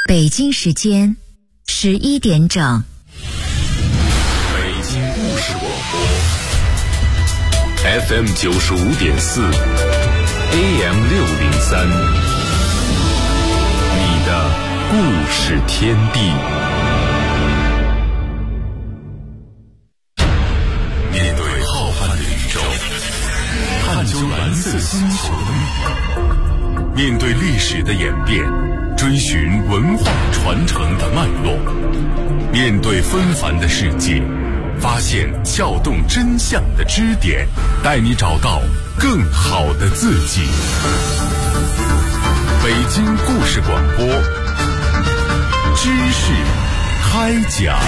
北京时间11点整。 北京故事广播 FM 95.4 AM 603，你的故事天地。面对浩瀚的宇宙，探究蓝色星球的秘密，面对历史的演变，追寻文化传承的脉络，面对纷繁的世界，发现撬动真相的支点，带你找到更好的自己。北京故事广播，知识开讲。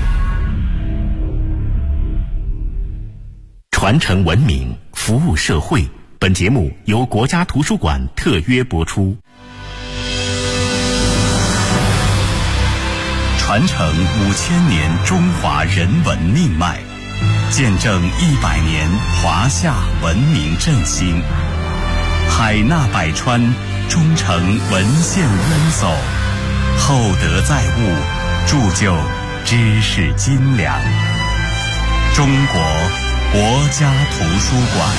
传承文明，服务社会。本节目由国家图书馆特约播出。传承5000年中华人文命脉，见证100年华夏文明振兴。海纳百川，忠诚文献渊薮，厚德载物，铸就知识斤两。中国国家图书馆。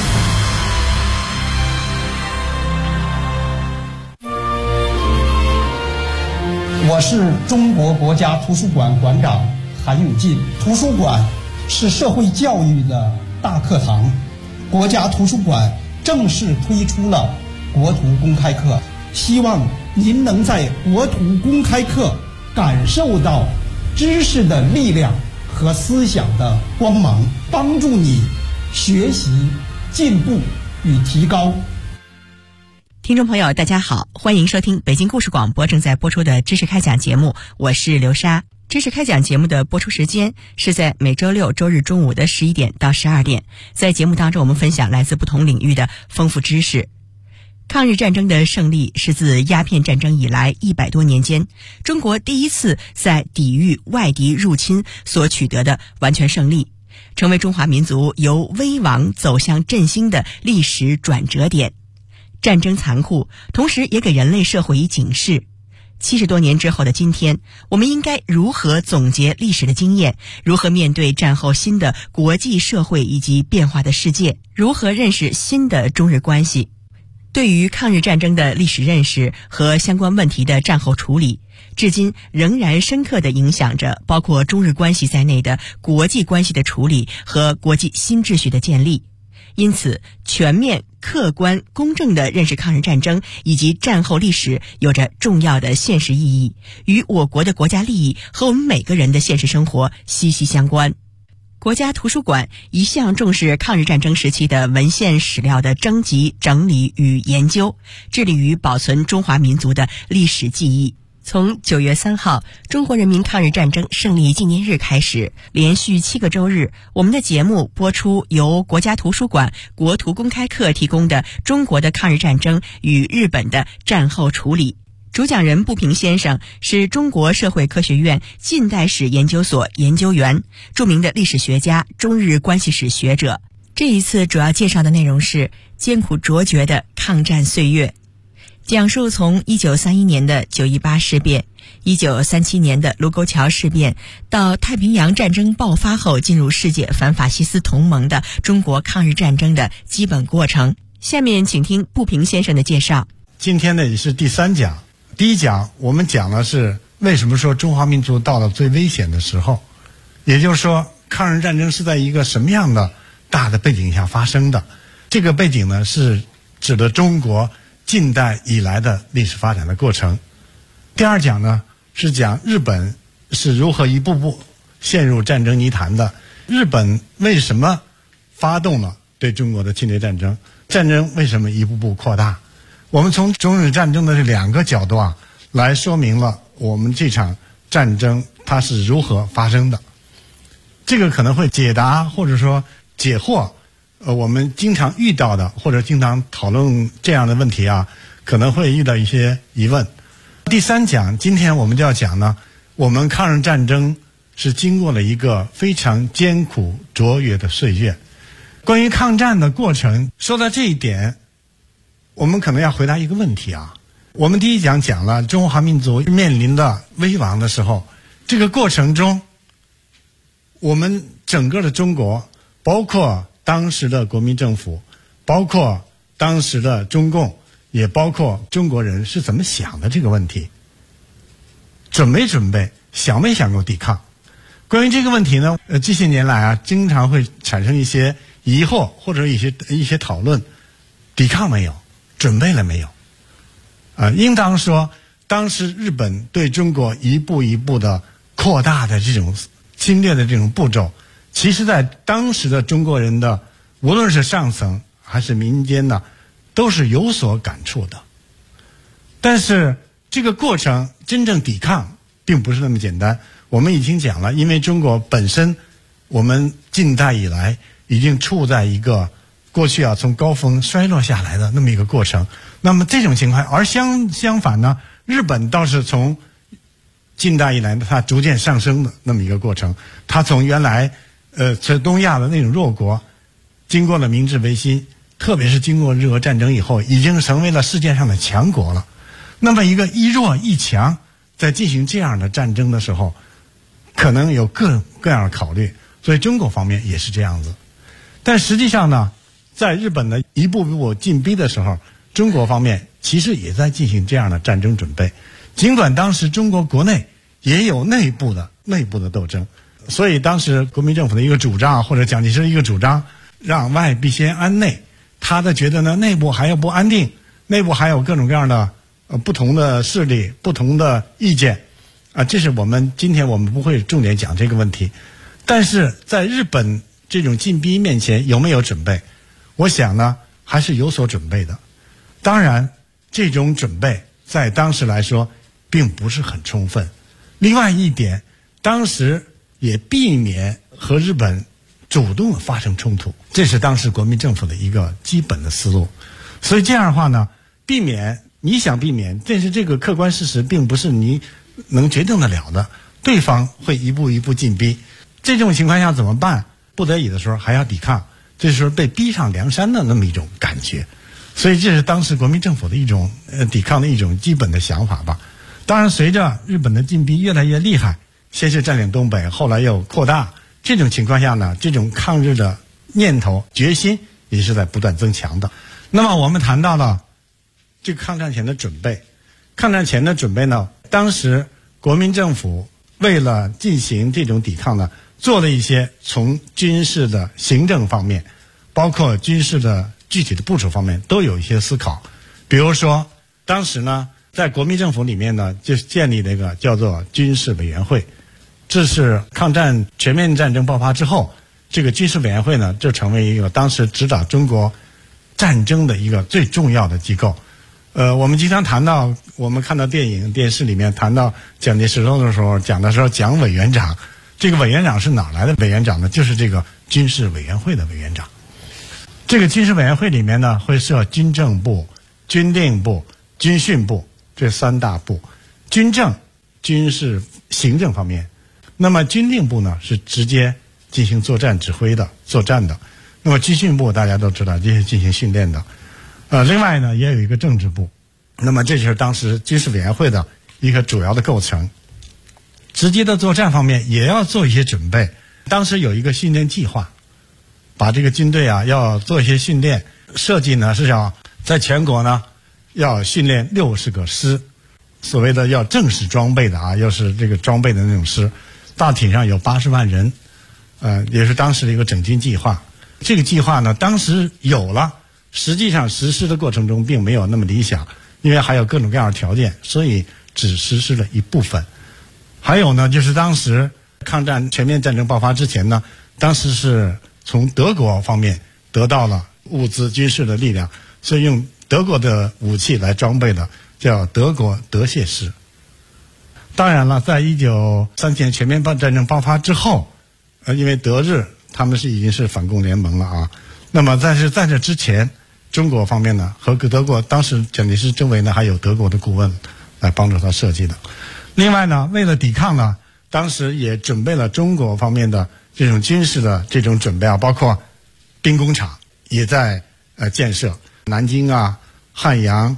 我是中国国家图书馆馆长韩永进。图书馆是社会教育的大课堂，国家图书馆正式推出了国图公开课，希望您能在国图公开课感受到知识的力量和思想的光芒，帮助你学习进步与提高。 听众朋友大家好，欢迎收听北京故事广播正在播出的知识开讲节目，我是刘莎。知识开讲节目的播出时间是在每周六周日中午的11点到12点，在节目当中我们分享来自不同领域的丰富知识。抗日战争的胜利是自鸦片战争以来100多年间，中国第一次在抵御外敌入侵所取得的完全胜利，成为中华民族由危亡走向振兴的历史转折点。战争残酷，同时也给人类社会以警示。70多年之后的今天，我们应该如何总结历史的经验？如何面对战后新的国际社会以及变化的世界？如何认识新的中日关系？对于抗日战争的历史认识和相关问题的战后处理，至今仍然深刻地影响着包括中日关系在内的国际关系的处理和国际新秩序的建立。因此，全面、客观、公正地认识抗日战争以及战后历史有着重要的现实意义，与我国的国家利益和我们每个人的现实生活息息相关。国家图书馆一向重视抗日战争时期的文献史料的征集、整理与研究，致力于保存中华民族的历史记忆。从9月3号中国人民抗日战争胜利纪念日开始，连续7个周日，我们的节目播出由国家图书馆国图公开课提供的中国的抗日战争与日本的战后处理。主讲人步平先生是中国社会科学院近代史研究所研究员，著名的历史学家，中日关系史学者。这一次主要介绍的内容是艰苦卓绝的抗战岁月，讲述从1931年的9·18事变、1937年的卢沟桥事变，到太平洋战争爆发后进入世界反法西斯同盟的中国抗日战争的基本过程。下面请听步平先生的介绍。 今天呢也是第3讲。第1讲我们讲的是为什么说中华民族到了最危险的时候，也就是说抗日战争是在一个什么样的大的背景下发生的。这个背景呢是指的中国近代以来的历史发展的过程。第2讲呢是讲日本是如何一步步陷入战争泥潭的，日本为什么发动了对中国的侵略战争，战争为什么一步步扩大。我们从中日战争的这2个角度来说明了我们这场战争它是如何发生的。这个可能会解答或者说解惑我们经常遇到的或者经常讨论这样的问题可能会遇到一些疑问。第3讲今天我们就要讲呢，我们抗日战争是经过了一个非常艰苦卓越的岁月。关于抗战的过程，说到这一点，我们可能要回答一个问题我们第一讲讲了中华民族面临的危亡的时候，这个过程中，我们整个的中国，包括当时的国民政府，包括当时的中共，也包括中国人是怎么想的这个问题，准没准备，想没想过抵抗。关于这个问题呢，这些年来啊，经常会产生一些疑惑或者一些讨论，抵抗没有，准备了没有？应当说，当时日本对中国一步一步的扩大的这种侵略的这种步骤，其实在当时的中国人的无论是上层还是民间呢，都是有所感触的。但是这个过程真正抵抗并不是那么简单。我们已经讲了，因为中国本身我们近代以来已经处在一个过去从高峰衰落下来的那么一个过程。那么这种情况，而相反呢，日本倒是从近代以来它逐渐上升的那么一个过程。它从原来在东亚的那种弱国，经过了明治维新，特别是经过日俄战争以后，已经成为了世界上的强国了。那么一个一弱一强在进行这样的战争的时候，可能有各样的考虑，所以中国方面也是这样子。但实际上呢，在日本的一步步进逼的时候，中国方面其实也在进行这样的战争准备。尽管当时中国国内也有内部的斗争，所以当时国民政府的一个主张，或者蒋介石的一个主张，让外必先安内，他的觉得呢，内部还要不安定，内部还有各种各样的不同的势力、不同的意见这是今天我们不会重点讲这个问题。但是在日本这种进逼面前有没有准备，我想呢还是有所准备的。当然这种准备在当时来说并不是很充分。另外一点，当时也避免和日本主动发生冲突，这是当时国民政府的一个基本的思路。所以这样的话呢，你想避免，但是这个客观事实并不是你能决定得了的，对方会一步一步进逼。这种情况下怎么办？不得已的时候还要抵抗，这时候被逼上梁山的那么一种感觉。所以这是当时国民政府的一种抵抗的一种基本的想法吧。当然随着日本的进逼越来越厉害，先是占领东北，后来又扩大，这种情况下呢，这种抗日的念头决心也是在不断增强的。那么我们谈到了这个抗战前的准备。抗战前的准备呢，当时国民政府为了进行这种抵抗呢，做了一些从军事的行政方面，包括军事的具体的部署方面都有一些思考。比如说当时呢，在国民政府里面呢，就建立了一个叫做军事委员会。这是抗战全面战争爆发之后，这个军事委员会呢，就成为一个当时指导中国战争的一个最重要的机构。我们经常谈到，我们看到电影、电视里面谈到蒋介石的时候，讲的时候讲委员长。这个委员长是哪来的委员长呢？就是这个军事委员会的委员长。这个军事委员会里面呢，会设军政部、军令部、军训部这三大部。军政、军事行政方面，那么军令部呢是直接进行作战指挥的、作战的。那么军训部大家都知道，这是进行训练的。另外呢，也有一个政治部。那么这就是当时军事委员会的一个主要的构成。直接的作战方面也要做一些准备。当时有一个训练计划，把这个军队要做一些训练，设计呢是要在全国呢要训练60个师，所谓的要正式装备的要是这个装备的那种师，大体上有80万人，也是当时的一个整军计划。这个计划呢，当时有了，实际上实施的过程中并没有那么理想，因为还有各种各样的条件，所以只实施了一部分。还有呢，就是当时抗战全面战争爆发之前呢，当时是从德国方面得到了物资军事的力量，所以用德国的武器来装备的，叫德国德械师。当然了，在1937年全面战争爆发之后，因为德日他们已经是反共联盟了那么但是在这之前，中国方面呢和德国，当时蒋介石周围呢还有德国的顾问来帮助他设计的。另外呢，为了抵抗呢，当时也准备了中国方面的这种军事的这种准备包括兵工厂也在建设，南京汉阳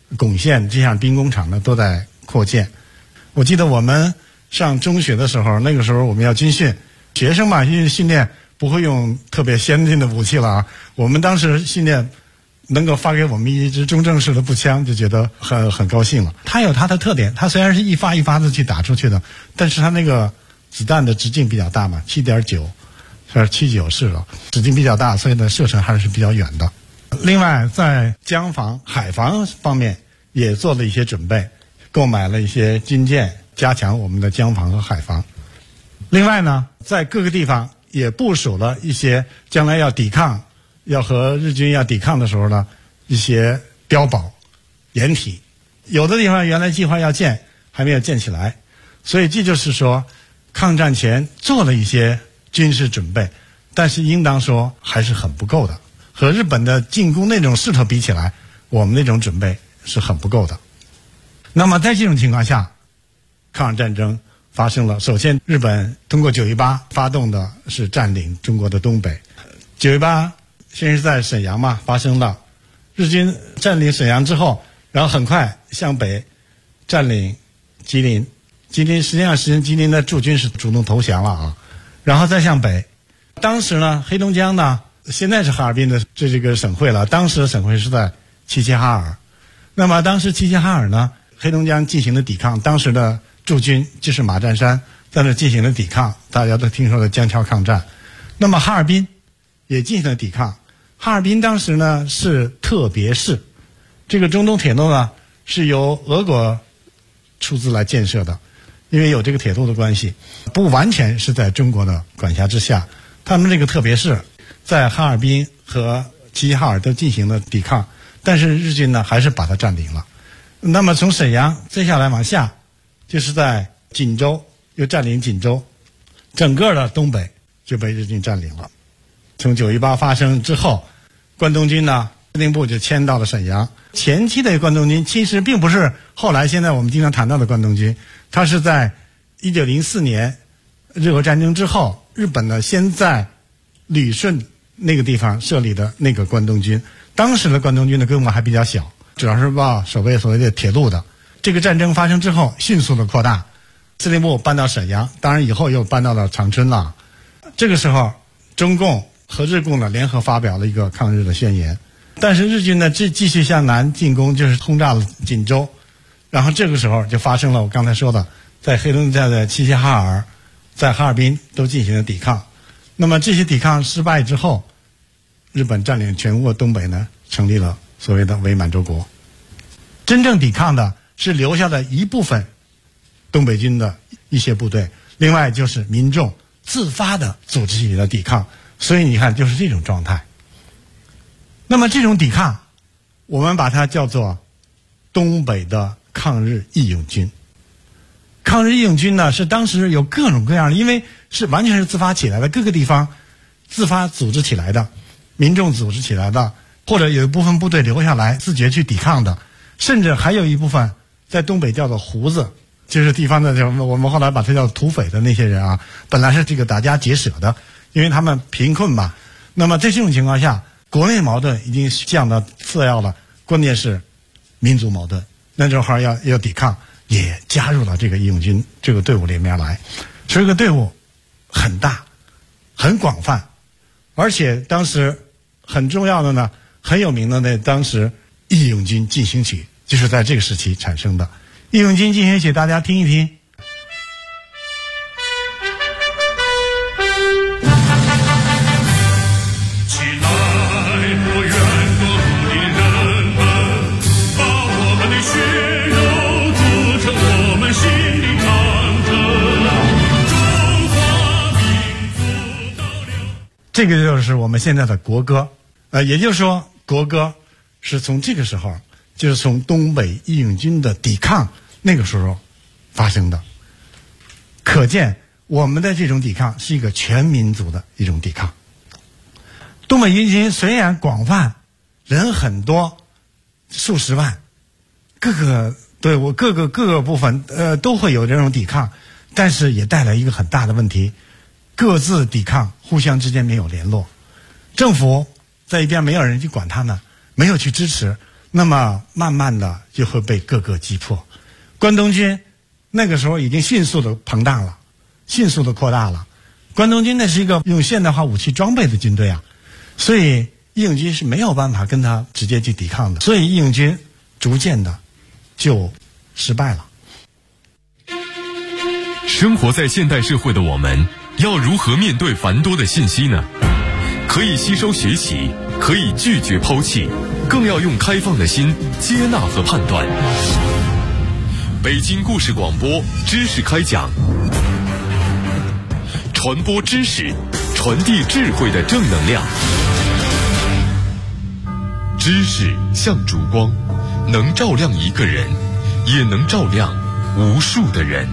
巩县这项兵工厂呢都在扩建。我记得我们上中学的时候，那个时候我们要军训，学生嘛，因为训练不会用特别先进的武器了啊。我们当时训练能够发给我们一支中正式的步枪，就觉得很高兴了。它有它的特点，它虽然是一发一发的去打出去的，但是它那个子弹的直径比较大嘛，7.9是7.9式了，直径比较大，所以呢射程还是比较远的。另外，在江防、海防方面也做了一些准备，购买了一些军舰，加强我们的江防和海防。另外呢，在各个地方也部署了一些将来要抵抗、要和日军要抵抗的时候呢，一些碉堡、掩体。有的地方原来计划要建，还没有建起来，所以这就是说，抗战前做了一些军事准备，但是应当说还是很不够的。和日本的进攻那种势头比起来，我们那种准备是很不够的。那么在这种情况下，抗日战争发生了。首先，日本通过9·18发动的是占领中国的东北。9·18先是在沈阳嘛发生了，日军占领沈阳之后，然后很快向北占领吉林。吉林实际上吉林的驻军是主动投降了啊，然后再向北。当时呢，黑龙江呢，现在是哈尔滨的这个省会了，当时的省会是在齐齐哈尔。那么当时齐齐哈尔呢，黑龙江进行了抵抗，当时的驻军就是马占山在那进行了抵抗，大家都听说的江桥抗战。那么哈尔滨也进行了抵抗。哈尔滨当时呢是特别市，这个中东铁路呢是由俄国出资来建设的，因为有这个铁路的关系，不完全是在中国的管辖之下。他们这个特别市在哈尔滨和齐齐哈尔都进行了抵抗，但是日军呢还是把它占领了。那么从沈阳接下来往下，就是在锦州又占领锦州，整个的东北就被日军占领了。从9·18发生之后，关东军呢司令部就迁到了沈阳。前期的关东军其实并不是后来现在我们经常谈到的关东军，它是在1904年日俄战争之后，日本呢先在旅顺那个地方设立的那个关东军。当时的关东军的规模还比较小，主要是所谓的铁路的。这个战争发生之后迅速的扩大，司令部搬到沈阳，当然以后又搬到了长春了。这个时候中共和日共呢联合发表了一个抗日的宣言，但是日军呢继续向南进攻，就是轰炸了锦州。然后这个时候就发生了我刚才说的，在黑龙江的齐齐哈尔，在哈尔滨都进行了抵抗。那么这些抵抗失败之后，日本占领全国东北呢，成立了所谓的伪满洲国。真正抵抗的是留下的一部分东北军的一些部队，另外就是民众自发的组织起来的抵抗。所以你看，就是这种状态。那么这种抵抗，我们把它叫做东北的抗日义勇军。抗日义勇军呢，是当时有各种各样的，因为是完全是自发起来的，各个地方自发组织起来的，民众组织起来的，或者有一部分部队留下来自觉去抵抗的，甚至还有一部分在东北叫做胡子，就是地方的我们后来把它叫土匪的那些人啊，本来是这个打家劫舍的，因为他们贫困嘛。那么在这种情况下，国内矛盾已经降到次要了，关键是民族矛盾，那正好要抵抗，也加入了这个义勇军这个队伍里面来。所以这个队伍很大很广泛，而且当时很重要的呢，很有名的呢，当时义勇军进行曲就是在这个时期产生的。义勇军进行曲大家听一听。这个就是我们现在的国歌，也就是说，国歌是从这个时候，就是从东北义勇军的抵抗那个时候发生的。可见我们的这种抵抗是一个全民族的一种抵抗。东北义勇军虽然广泛，人很多，数十万，各个队伍各个部分都会有这种抵抗，但是也带来一个很大的问题。各自抵抗，互相之间没有联络，政府在一边没有人去管他们，没有去支持， 那么慢慢的就会被各个击破。关东军那个时候已经迅速的膨胀了，迅速的扩大了。关东军那是一个用现代化武器装备的军队啊，所以义勇军是没有办法跟他直接去抵抗的，所以义勇军逐渐的就失败了。 生活在现代社会的我们，要如何面对繁多的信息呢？可以吸收学习，可以拒绝抛弃，更要用开放的心接纳和判断。北京故事广播知识开讲，传播知识，传递智慧的正能量。知识像烛光，能照亮一个人，也能照亮无数的人。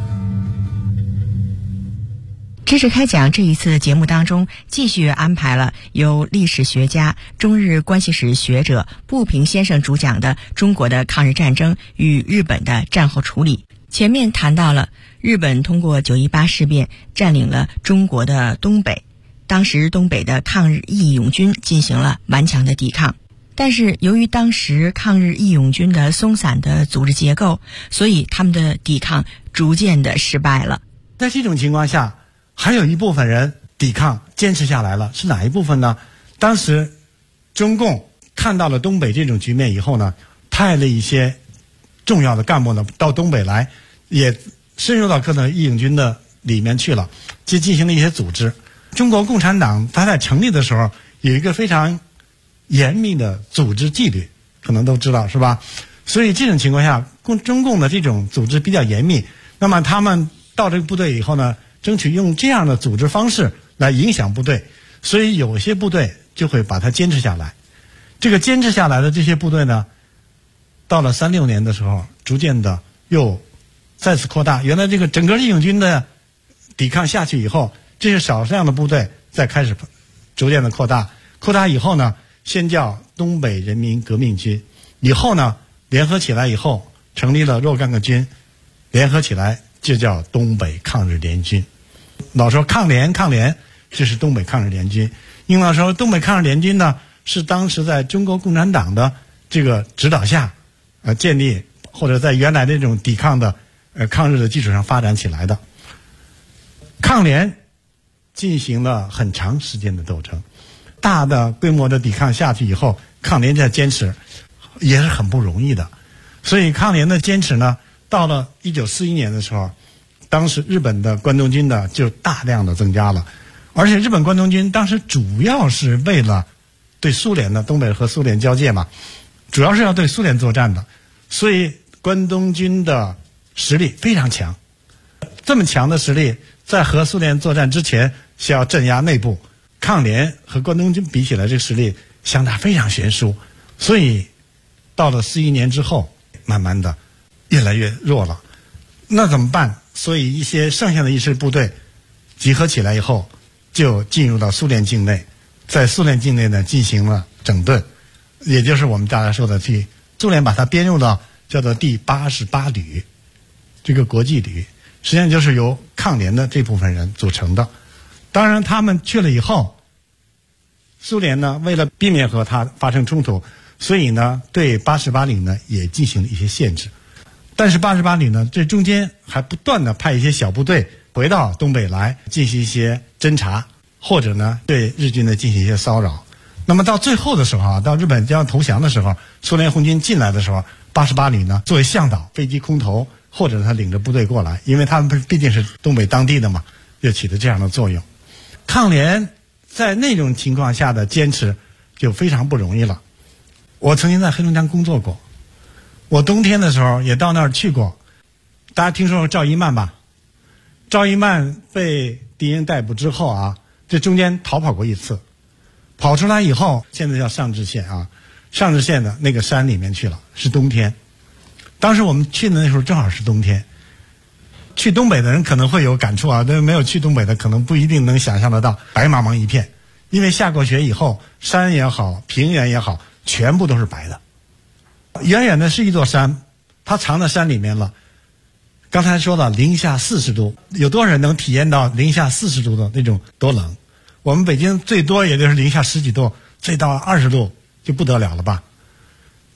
知识开讲这一次节目当中，继续安排了由历史学家、中日关系史学者步平先生主讲的中国的抗日战争与日本的战后处理。前面谈到了日本通过9·18事变占领了中国的东北，当时东北的抗日义勇军进行了顽强的抵抗，但是由于当时抗日义勇军的松散的组织结构，所以他们的抵抗逐渐的失败了。 在这种情况下，还有一部分人抵抗坚持下来了，是哪一部分呢？当时中共看到了东北这种局面以后呢，派了一些重要的干部呢到东北来，也深入到各个义勇军的里面去了，就进行了一些组织。中国共产党它在成立的时候有一个非常严密的组织纪律，可能都知道是吧？所以这种情况下，中共的这种组织比较严密，那么他们到这个部队以后呢，争取用这样的组织方式来影响部队，所以有些部队就会把它坚持下来。这个坚持下来的这些部队呢，到了36年的时候，逐渐的又再次扩大。原来这个整个义勇军的抵抗下去以后，这些少量的部队再开始逐渐的扩大。扩大以后呢，先叫东北人民革命军，以后呢联合起来以后成立了若干个军，联合起来就叫东北抗日联军。老说抗联，这是东北抗日联军。应当说东北抗日联军呢，是当时在中国共产党的这个指导下建立，或者在原来这种抵抗的抗日的基础上发展起来的。抗联进行了很长时间的斗争，大的规模的抵抗下去以后，抗联在坚持也是很不容易的。所以抗联的坚持呢，到了1941年的时候，当时日本的关东军呢就大量的增加了，而且日本关东军当时主要是为了对苏联的，东北和苏联交界嘛，主要是要对苏联作战的，所以关东军的实力非常强。这么强的实力，在和苏联作战之前是要镇压内部，抗联和关东军比起来，这个实力相差非常悬殊，所以到了41年之后，慢慢的越来越弱了。那怎么办？所以一些剩下的一支部队集合起来以后，就进入到苏联境内，在苏联境内呢进行了整顿，也就是我们大家说的去苏联把它编入到叫做第88旅，这个国际旅，实际上就是由抗联的这部分人组成的。当然他们去了以后，苏联呢为了避免和它发生冲突，所以呢对88旅呢也进行了一些限制。但是88旅呢，这中间还不断的派一些小部队回到东北来进行一些侦察，或者呢对日军呢进行一些骚扰。那么到最后的时候啊，到日本将要投降的时候，苏联红军进来的时候，88旅呢作为向导，飞机空投，或者他领着部队过来，因为他们毕竟是东北当地的嘛，就起了这样的作用。抗联在那种情况下的坚持就非常不容易了。我曾经在黑龙江工作过，我冬天的时候也到那儿去过。大家听说过赵一曼吧？赵一曼被敌人逮捕之后啊，这中间逃跑过一次，跑出来以后，现在叫上治县啊，上治县的那个山里面去了，是冬天。当时我们去的那时候正好是冬天。去东北的人可能会有感触啊，但没有去东北的可能不一定能想象得到，白茫茫一片。因为下过雪以后，山也好，平原也好，全部都是白的。远远的是一座山，它藏在山里面了。刚才说了零下40度，有多少人能体验到零下40度的那种多冷？我们北京最多也就是零下10几度，最到20度就不得了了吧。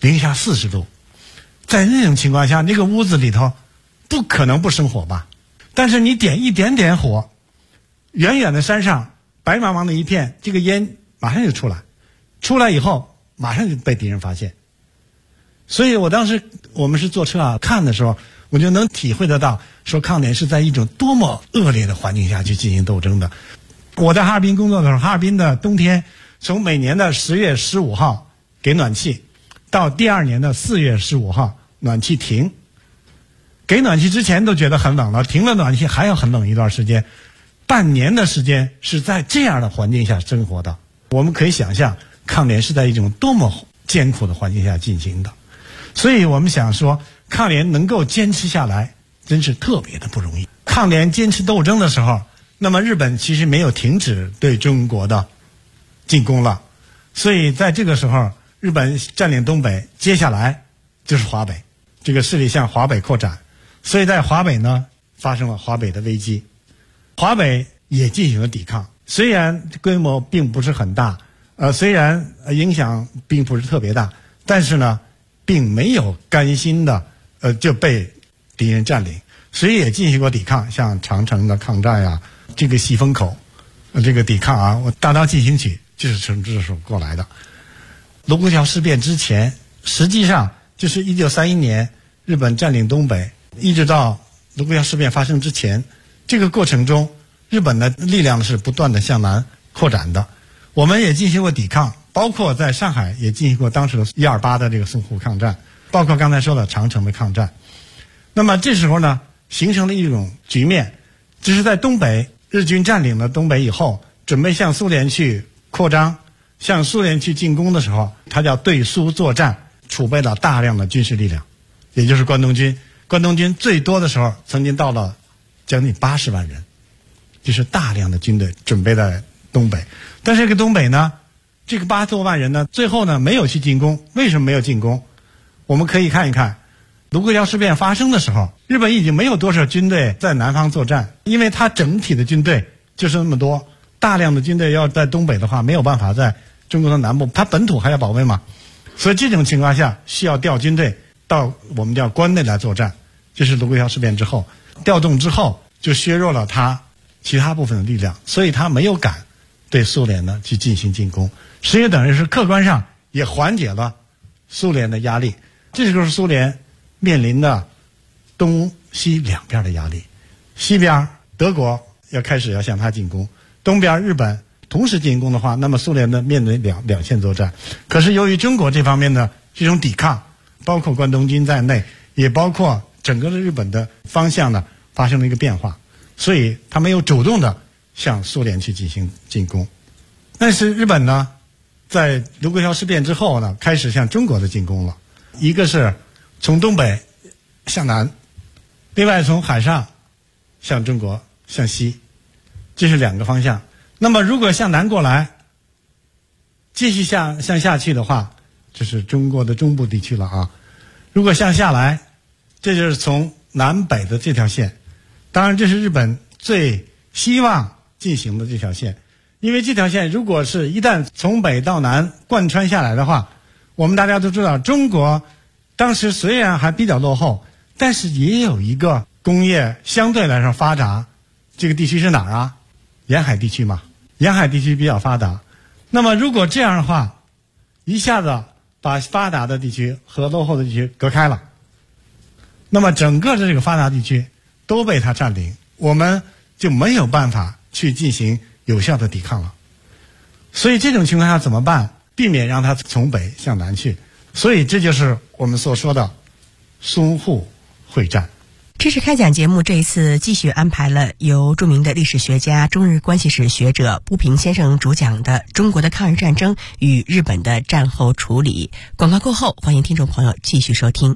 零下40度，在那种情况下，那个屋子里头不可能不生火吧？但是你点一点点火，远远的山上白茫茫的一片，这个烟马上就出来以后马上就被敌人发现。所以我当时我们是坐车看的时候，我就能体会得到，说抗联是在一种多么恶劣的环境下去进行斗争的。我在哈尔滨工作的时候，哈尔滨的冬天从每年的10月15号给暖气，到第二年的4月15号暖气停。给暖气之前都觉得很冷了，停了暖气还要很冷一段时间，半年的时间是在这样的环境下生活的。我们可以想象抗联是在一种多么艰苦的环境下进行的。所以我们想说，抗联能够坚持下来真是特别的不容易。抗联坚持斗争的时候，那么日本其实没有停止对中国的进攻了，所以在这个时候日本占领东北，接下来就是华北，这个势力向华北扩展，所以在华北呢发生了华北的危机，华北也进行了抵抗，虽然规模并不是很大，虽然影响并不是特别大，但是呢并没有甘心的就被敌人占领，所以也进行过抵抗，像长城的抗战呀，这个西风口这个抵抗啊，我大刀进行曲就是从这时候过来的。卢沟桥事变之前，实际上就是1931年日本占领东北，一直到卢沟桥事变发生之前，这个过程中日本的力量是不断的向南扩展的。我们也进行过抵抗，包括在上海也进行过当时的128的这个淞沪抗战，包括刚才说的长城的抗战。那么这时候呢，形成了一种局面，就是在东北日军占领了东北以后，准备向苏联去扩张，向苏联去进攻的时候，他叫对苏作战，储备了大量的军事力量，也就是关东军。关东军最多的时候曾经到了将近80万人，就是大量的军队准备在东北。但是这个东北呢，这个80多万人呢，最后呢没有去进攻。为什么没有进攻？我们可以看一看卢沟桥事变发生的时候，日本已经没有多少军队在南方作战，因为它整体的军队就是那么多，大量的军队要在东北的话，没有办法在中国的南部，它本土还要保卫嘛，所以这种情况下需要调军队到我们叫关内来作战。这是卢沟桥事变之后调动之后，就削弱了它其他部分的力量，所以它没有敢对苏联呢去进行进攻，实际等于是客观上也缓解了苏联的压力。这就是苏联面临的东西两边的压力，西边德国要向它进攻，东边日本同时进攻的话，那么苏联呢面临两线作战。可是由于中国这方面的这种抵抗，包括关东军在内，也包括整个的日本的方向呢发生了一个变化，所以他没有主动的向苏联去进行进攻。但是日本呢在卢沟桥事变之后呢，开始向中国的进攻了，一个是从东北向南，另外从海上向中国向西，这是两个方向。那么如果向南过来继续向下去的话，这是中国的中部地区了啊。如果向下来，这就是从南北的这条线，当然这是日本最希望进行的这条线，因为这条线如果是一旦从北到南贯穿下来的话，我们大家都知道中国当时虽然还比较落后，但是也有一个工业相对来说发达，这个地区是哪儿啊？沿海地区嘛，沿海地区比较发达。那么如果这样的话，一下子把发达的地区和落后的地区隔开了，那么整个的这个发达地区都被它占领，我们就没有办法去进行有效的抵抗了。所以这种情况下怎么办？避免让它从北向南去。所以这就是我们所说的淞沪会战。 知识开讲节目这一次继续安排了由著名的历史学家、中日关系史学者步平先生主讲的《中国的抗日战争与日本的战后处理》。广告过后，欢迎听众朋友继续收听。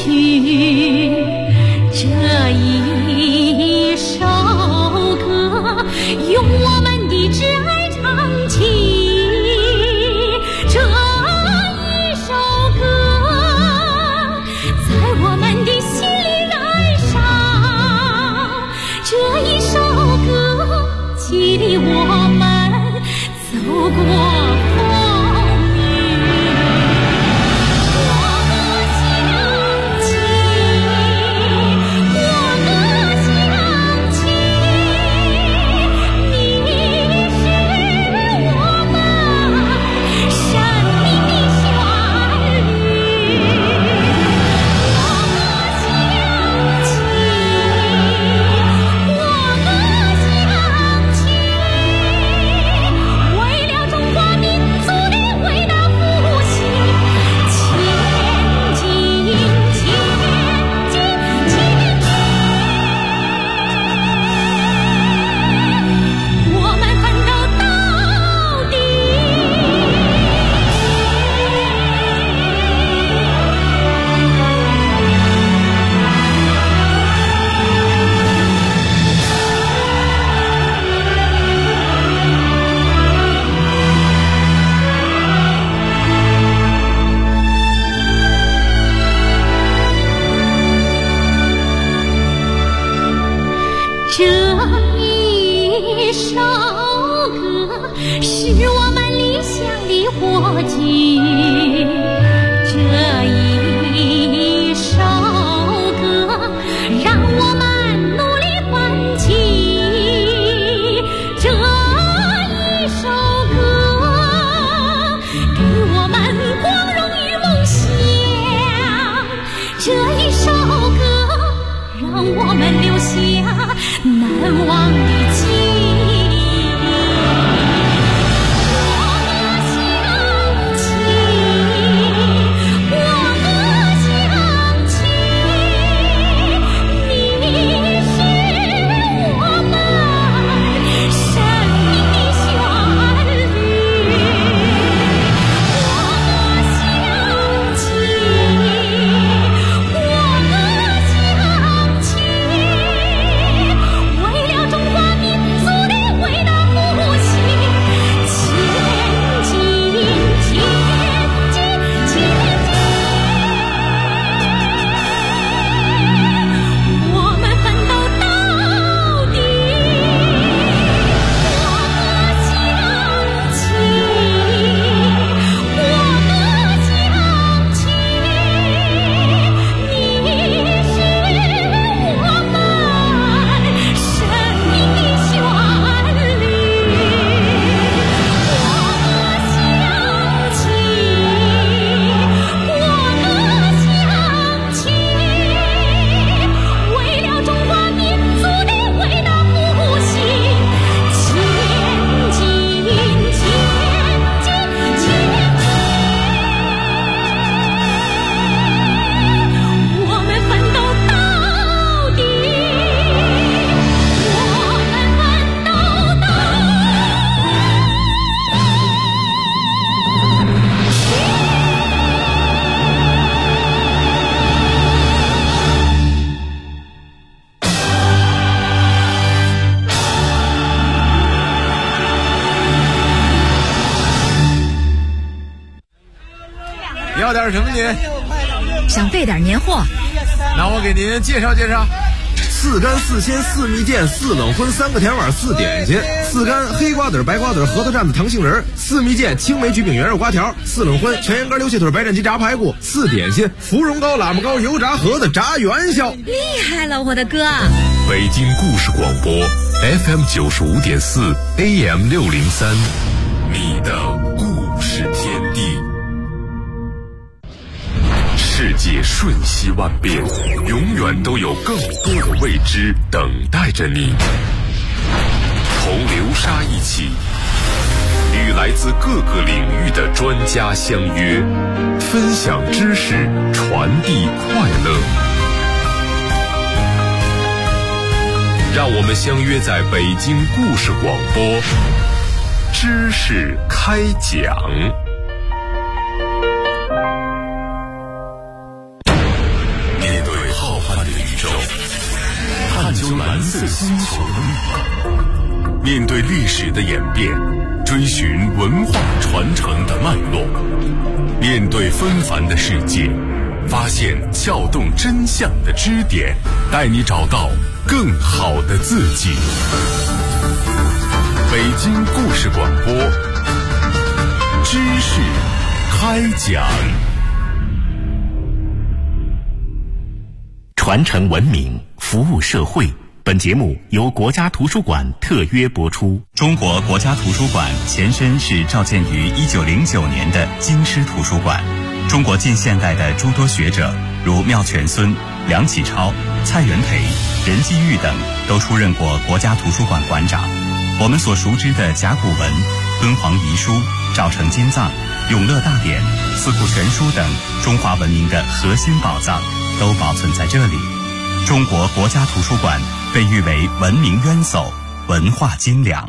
去，这一首歌用我们的挚爱唱起，这一首歌在我们的心里燃烧，这一首歌激励我们走过要点什么您？ 想备点年货。 那我给您介绍介绍。4干4鲜4蜜饯4冷荤3个甜碗4点心，4干黑瓜子白瓜子核桃蘸子糖杏仁，4蜜饯青梅焗饼圆肉瓜条，4冷荤全羊肝溜蟹腿白斩鸡炸排骨，4点心芙蓉糕喇嘛糕油炸盒子炸元宵。 厉害了，我的哥！ 北京故事广播 FM 95.4 AM 603，你的故事天地。世界瞬息万变，永远都有更多的未知等待着你。同流沙一起，与来自各个领域的专家相约，分享知识，传递快乐。让我们相约在北京故事广播，知识开讲。 似星球的密码。面对历史的演变，追寻文化传承的脉络，面对纷繁的世界，发现撬动真相的支点，带你找到更好的自己。北京故事广播，知识开讲。 传承文明，服务社会。本节目由国家图书馆特约播出。中国国家图书馆前身是召建于1909年的京师图书馆。中国近现代的诸多学者，如妙泉孙、梁启超、蔡元培、任继玉等，都出任过国家图书馆馆长。我们所熟知的甲骨文、敦煌遗书、赵城金藏、永乐大典、四库全书等中华文明的核心宝藏，都保存在这里。中国国家图书馆被誉为文明渊薮、文化精良。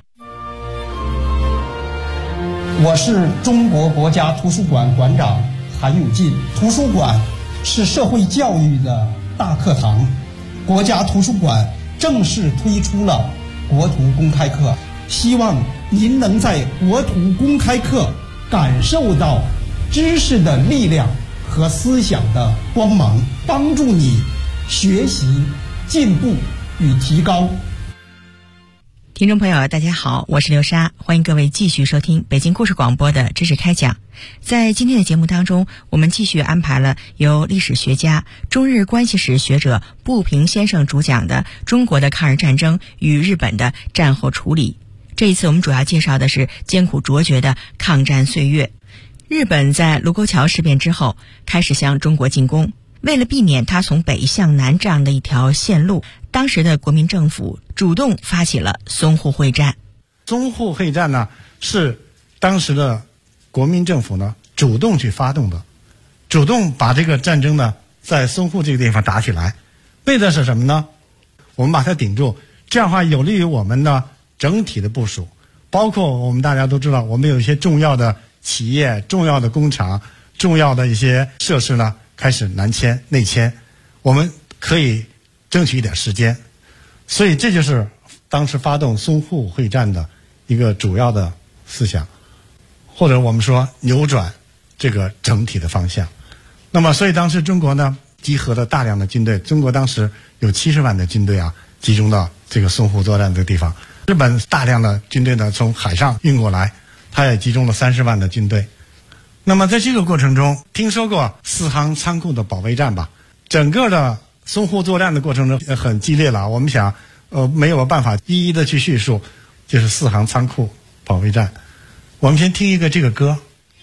我是中国国家图书馆馆长韩永进。图书馆是社会教育的大课堂，国家图书馆正式推出了国图公开课，希望您能在国图公开课感受到知识的力量和思想的光芒，帮助你学习、进步与提高。 听众朋友大家好，我是刘莎，欢迎各位继续收听北京故事广播的知识开讲。在今天的节目当中，我们继续安排了由历史学家、中日关系史学者步平先生主讲的中国的抗日战争与日本的战后处理。这一次我们主要介绍的是艰苦卓绝的抗战岁月。日本在卢沟桥事变之后开始向中国进攻，为了避免它从北向南这样的一条线路，当时的国民政府主动发起了淞沪会战。 淞沪会战呢，是当时的国民政府呢主动去发动的，主动把这个战争呢在淞沪这个地方打起来，为的是什么呢？我们把它顶住，这样的话有利于我们的整体的部署，包括我们大家都知道，我们有一些重要的企业、重要的工厂、重要的一些设施呢开始南迁内迁，我们可以争取一点时间，所以这就是当时发动淞沪会战的一个主要的思想，或者我们说扭转这个整体的方向。那么所以当时中国呢集合了大量的军队，中国当时有70万的军队啊，集中到这个淞沪作战的地方。日本大量的军队呢从海上运过来，它也集中了30万的军队。那么在这个过程中，听说过四行仓库的保卫战吧？整个的淞沪作战的过程中很激烈了，我们想没有办法一一的去叙述，就是四行仓库保卫战。我们先听一个这个歌。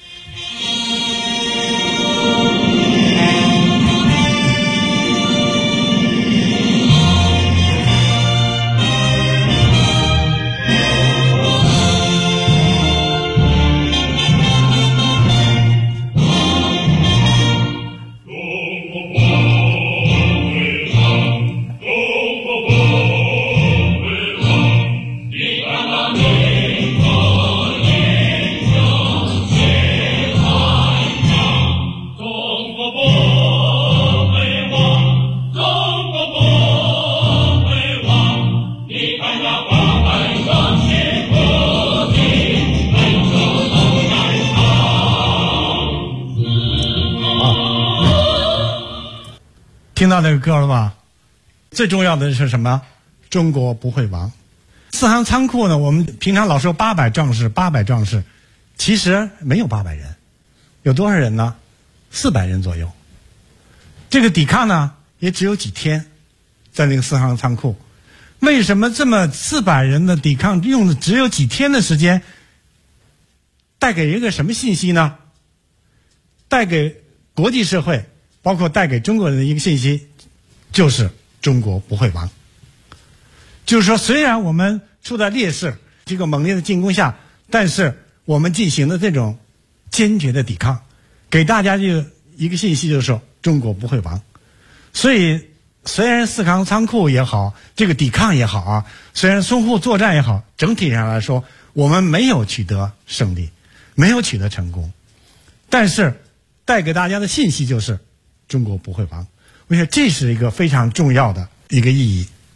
听到这个歌了吧？最重要的是什么？中国不会亡。四行仓库呢，我们平常老说800壮士，其实没有800人，有多少人呢？400人左右。这个抵抗呢，也只有几天，在那个四行仓库。为什么这么400人的抵抗用的只有几天的时间？带给人一个什么信息呢？带给国际社会，包括带给中国人的一个信息，就是中国不会亡。就是说，虽然我们处在劣势，这个猛烈的进攻下，但是我们进行的这种坚决的抵抗，给大家一个信息，就是说中国不会亡。所以，虽然四行仓库也好，这个抵抗也好啊，虽然淞沪作战也好，整体上来说，我们没有取得胜利，没有取得成功，但是带给大家的信息就是中国不会亡。我想这是一个非常重要的一个意义。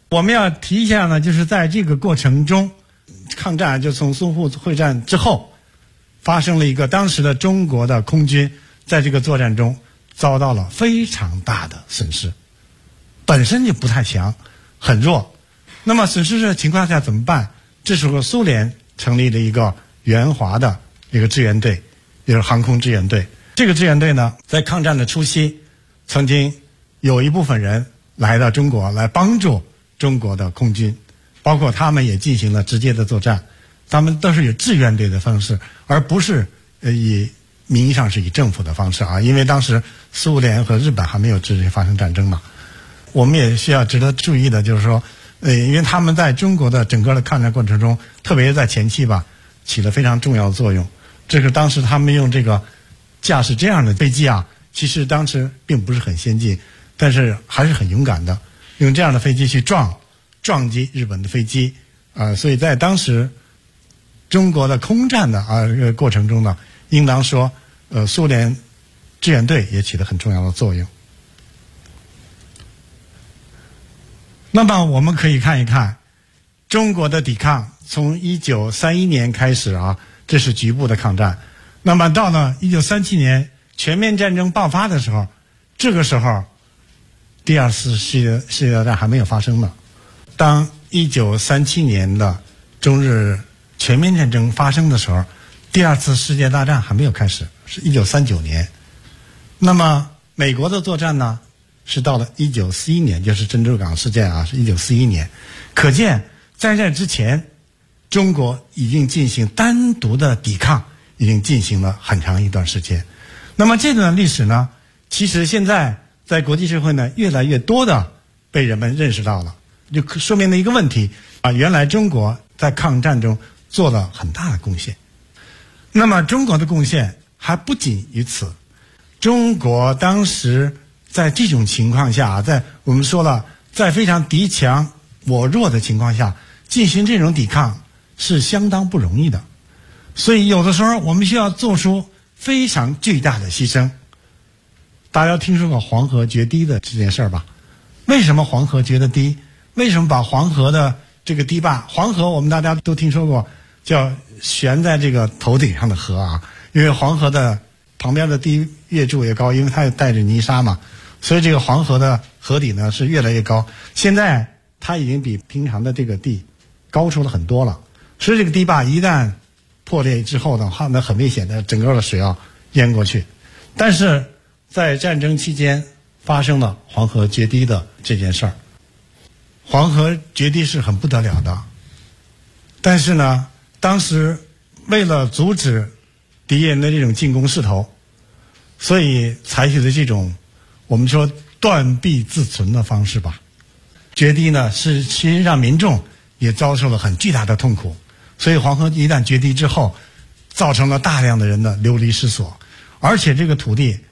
我们要提一下呢，就是在这个过程中，抗战就从淞沪会战之后，发生了一个当时的中国的空军在这个作战中遭到了非常大的损失，本身就不太强，很弱。那么损失的情况下怎么办？这时候苏联成立了一个援华的一个志愿队，也就是航空志愿队。这个志愿队呢，在抗战的初期，曾经有一部分人来到中国来帮助中国的空军，包括他们也进行了直接的作战。他们都是以志愿队的方式，而不是以名义上是以政府的方式啊。因为当时苏联和日本还没有直接发生战争嘛。我们也需要值得注意的就是说，因为他们在中国的整个的抗战过程中，特别是在前期吧，起了非常重要的作用。这是当时他们用这个驾驶这样的飞机啊，其实当时并不是很先进，但是还是很勇敢的，用这样的飞机去撞击日本的飞机所以在当时中国的空战的过程中呢，应当说苏联志愿队也起了很重要的作用。那么我们可以看一看中国的抵抗，从1931年开始这是局部的抗战。那么到了1937年全面战争爆发的时候，这个时候第二次世界大战还没有发生呢。当1937年的中日全面战争发生的时候，第二次世界大战还没有开始，是1939年。那么美国的作战呢，是到了1941年，就是珍珠港事件是1941年。可见在这之前，中国已经进行单独的抵抗，已经进行了很长一段时间。那么这段历史呢，其实现在在国际社会呢，越来越多的被人们认识到了，就说明了一个问题原来中国在抗战中做了很大的贡献。那么中国的贡献还不仅于此，中国当时在这种情况下，在我们说了，在非常敌强我弱的情况下进行这种抵抗是相当不容易的，所以有的时候我们需要做出非常巨大的牺牲。大家听说过黄河决堤的这件事儿吧？为什么黄河决的堤？为什么把黄河的这个堤坝，黄河我们大家都听说过，叫悬在这个头顶上的河因为黄河的旁边的堤越筑越高，因为它也带着泥沙嘛，所以这个黄河的河底呢是越来越高。现在它已经比平常的这个地高出了很多了，所以这个堤坝一旦破裂之后的话，那很危险的，整个的水要淹过去。但是在战争期间发生了黄河决堤的这件事儿。黄河决堤是很不得了的，但是呢，当时为了阻止敌人的这种进攻势头，所以采取了这种我们说断臂自存的方式吧。决堤呢，是实际上民众也遭受了很巨大的痛苦，所以黄河一旦决堤之后，造成了大量的人的流离失所，而且这个土地